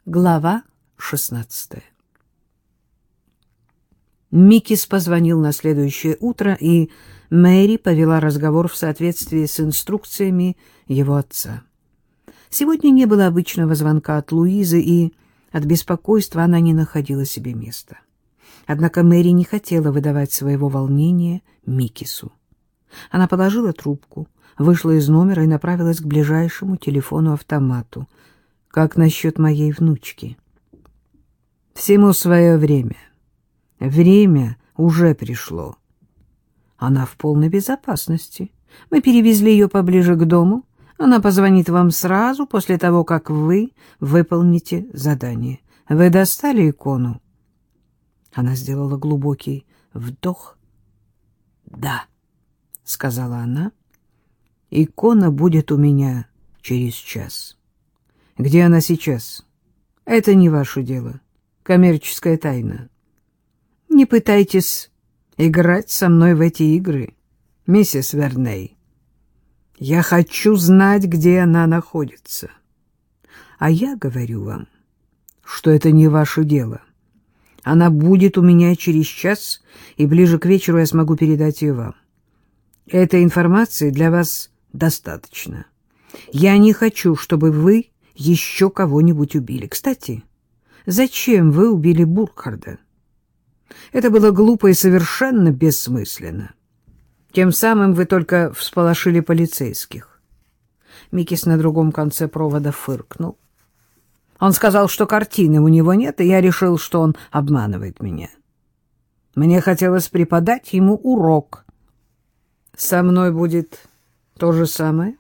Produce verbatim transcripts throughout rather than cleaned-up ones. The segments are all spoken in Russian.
Глава шестнадцатая. Микис позвонил на следующее утро, и Мэри повела разговор в соответствии с инструкциями его отца. Сегодня не было обычного звонка от Луизы, и от беспокойства она не находила себе места. Однако Мэри не хотела выдавать своего волнения Микису. Она положила трубку, вышла из номера и направилась к ближайшему телефону-автомату. Как насчет моей внучки? Всему свое время. Время уже пришло. Она в полной безопасности. Мы перевезли ее поближе к дому. Она позвонит вам сразу после того, как вы выполните задание. Вы достали икону? Она сделала глубокий вдох. «Да», — сказала она, — «икона будет у меня через час». Где она сейчас? Это не ваше дело. Коммерческая тайна. Не пытайтесь играть со мной в эти игры, миссис Верней. Я хочу знать, где она находится. А я говорю вам, что это не ваше дело. Она будет у меня через час, и ближе к вечеру я смогу передать ее вам. Этой информации для вас достаточно. Я не хочу, чтобы вы еще кого-нибудь убили. Кстати, зачем вы убили Буркхарда? Это было глупо и совершенно бессмысленно. Тем самым вы только всполошили полицейских. Микис на другом конце провода фыркнул. Он сказал, что картины у него нет, и я решил, что он обманывает меня. Мне хотелось преподать ему урок. Со мной будет то же самое?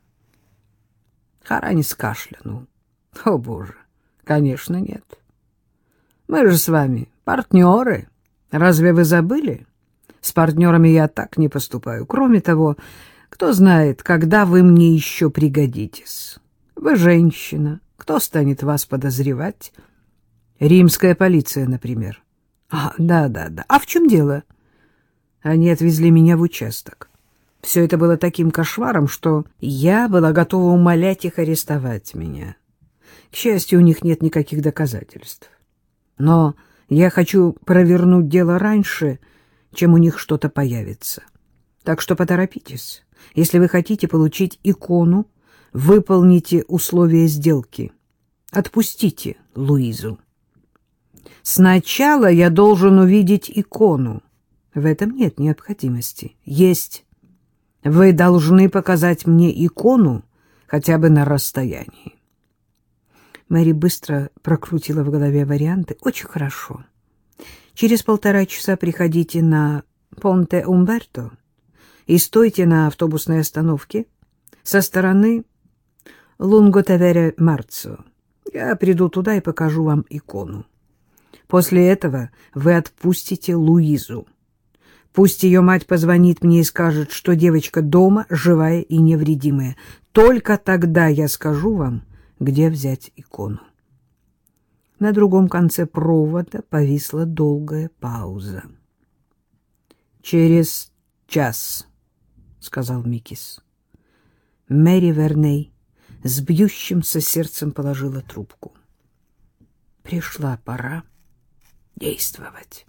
Харанис кашлянул. О, Боже, конечно, нет. Мы же с вами партнеры. Разве вы забыли? С партнерами я так не поступаю. Кроме того, кто знает, когда вы мне еще пригодитесь. Вы женщина. Кто станет вас подозревать? Римская полиция, например. А, да-да-да. А в чем дело? Они отвезли меня в участок. Все это было таким кошмаром, что я была готова умолять их арестовать меня. К счастью, у них нет никаких доказательств. Но я хочу провернуть дело раньше, чем у них что-то появится. Так что поторопитесь. Если вы хотите получить икону, выполните условия сделки. Отпустите Луизу. Сначала я должен увидеть икону. В этом нет необходимости. Есть. Вы должны показать мне икону хотя бы на расстоянии. Мэри быстро прокрутила в голове варианты. Очень хорошо. Через полтора часа приходите на Понте-Умберто и стойте на автобусной остановке со стороны Лунго-Тавере-Марцо. Я приду туда и покажу вам икону. После этого вы отпустите Луизу. Пусть ее мать позвонит мне и скажет, что девочка дома, живая и невредимая. Только тогда я скажу вам, где взять икону. На другом конце провода повисла долгая пауза. «Через час», — сказал Микис. Мэри Верней с бьющимся сердцем положила трубку. Пришла пора действовать.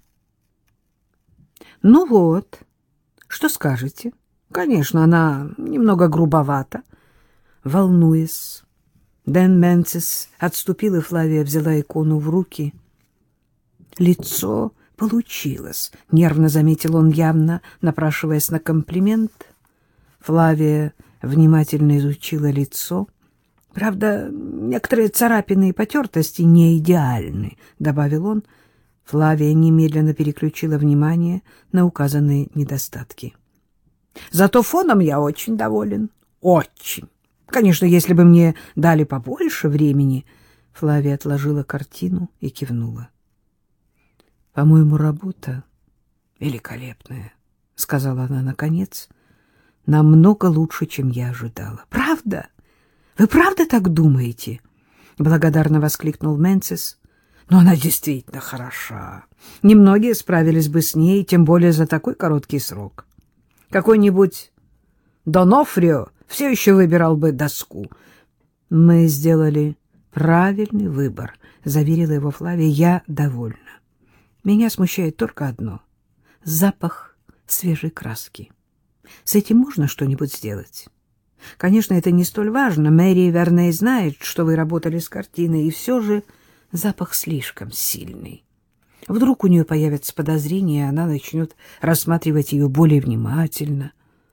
«Ну вот, что скажете?» «Конечно, она немного грубовата». Волнуясь, Дэн Менцис отступил, и Флавия взяла икону в руки. «Лицо получилось», — нервно заметил он, явно напрашиваясь на комплимент. Флавия внимательно изучила лицо. «Правда, некоторые царапины и потертости не идеальны», — добавил он. Флавия немедленно переключила внимание на указанные недостатки. «Зато фоном я очень доволен. Очень. Конечно, если бы мне дали побольше времени...» Флавия отложила картину и кивнула. «По-моему, работа великолепная», — сказала она наконец. «Намного лучше, чем я ожидала». «Правда? Вы правда так думаете?» — благодарно воскликнул Менцис. «Но она действительно хороша. Немногие справились бы с ней, тем более за такой короткий срок. Какой-нибудь Донофрио все еще выбирал бы доску. Мы сделали Правильный выбор, заверила его Флавия. Я довольна. Меня смущает только одно — запах свежей краски. С этим можно что-нибудь сделать? Конечно, это не столь важно. Мэри Верней знает, что вы работали с картиной, и все же запах слишком сильный. Вдруг у нее появятся подозрения, и она начнет рассматривать ее более внимательно.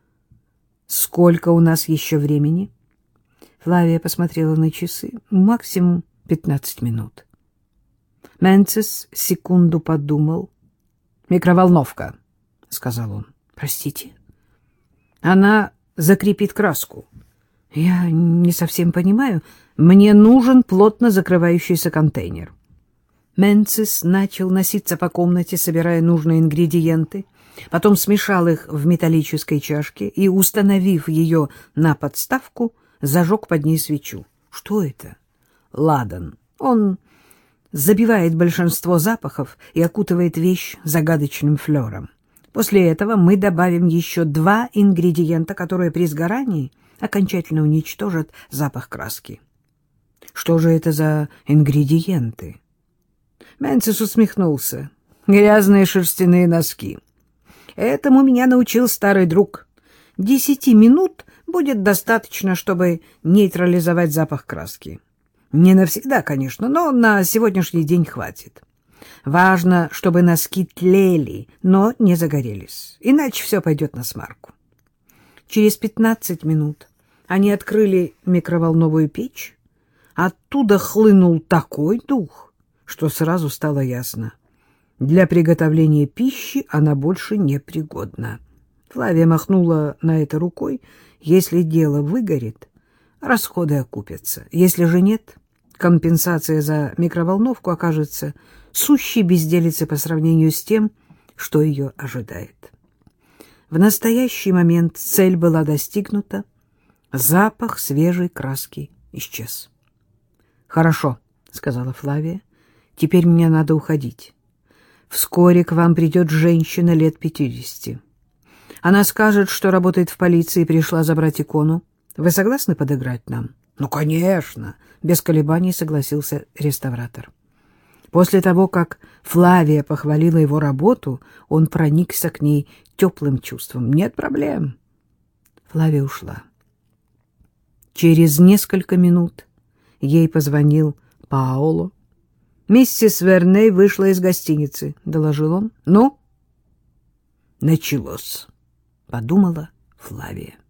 Сколько у нас еще времени? Флавия посмотрела на часы. Максимум пятнадцать минут. Менцис секунду подумал. «Микроволновка», — сказал он. «Простите?» «Она закрепит краску». «Я не совсем понимаю. Мне нужен плотно закрывающийся контейнер». Менцис начал носиться по комнате, собирая нужные ингредиенты, потом смешал их в металлической чашке и, установив ее на подставку, зажег под ней свечу. «Что это?» «Ладан. Он забивает большинство запахов и окутывает вещь загадочным флером. После этого мы добавим еще два ингредиента, которые при сгорании окончательно уничтожат запах краски». «Что же это за ингредиенты?» Менцис усмехнулся. «Грязные шерстяные носки. Этому меня научил старый друг. Десяти минут будет достаточно, чтобы нейтрализовать запах краски. Не навсегда, конечно, но на сегодняшний день хватит. Важно, чтобы носки тлели, но не загорелись, иначе все пойдет насмарку». Через пятнадцать минут они открыли микроволновую печь. Оттуда хлынул такой дух, что сразу стало ясно. Для приготовления пищи она больше не пригодна. Флавия махнула на это рукой. Если дело выгорит, расходы окупятся. Если же нет, компенсация за микроволновку окажется сущей безделицей по сравнению с тем, что ее ожидает. В настоящий момент цель была достигнута. Запах свежей краски исчез. «Хорошо», — сказала Флавия. «Теперь мне надо уходить. Вскоре к вам придет женщина лет пятидесяти. Она скажет, что работает в полиции и пришла забрать икону. Вы согласны подыграть нам?» «Ну, конечно», — без колебаний согласился реставратор. После того, как Флавия похвалила его работу, он проникся к ней теплым чувством. «Нет проблем». Флавия ушла. Через несколько минут ей позвонил Паоло. «Миссис Верней вышла из гостиницы», — доложил он. «Ну?» «Началось», — подумала Флавия.